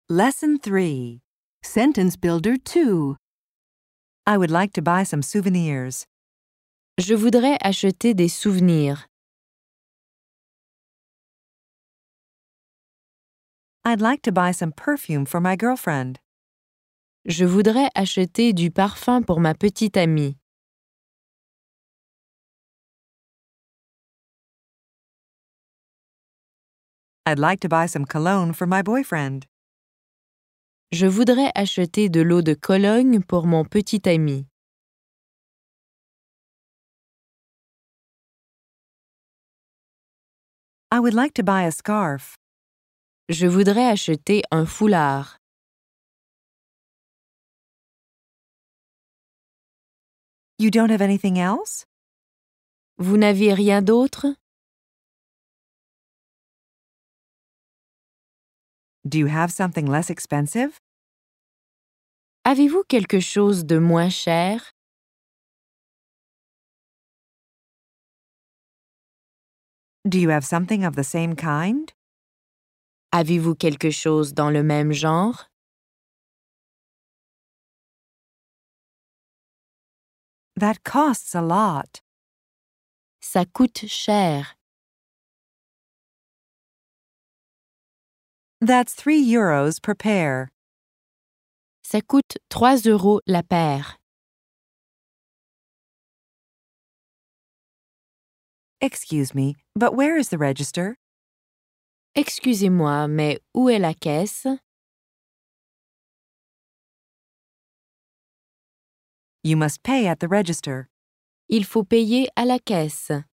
Lesson 3. Sentence Builder 2. I would like to buy some souvenirs. Je voudrais acheter des souvenirs. I'd like to buy some perfume for my girlfriend. Je voudrais acheter du parfum pour ma petite amie. I'd like to buy some cologne for my boyfriend. Je voudrais acheter de l'eau de Cologne pour mon petit ami. I would like to buy a scarf. Je voudrais acheter un foulard. You don't have anything else? Vous n'aviez rien d'autre? Do you have something less expensive? Avez-vous quelque chose de moins cher? Do you have something of the same kind? Avez-vous quelque chose dans le même genre? That costs a lot. Ça coûte cher. That's €3 per pair. Ça coûte 3 € la paire. Excuse me, but where is the register? Excusez-moi, mais où est la caisse? You must pay at the register. Il faut payer à la caisse.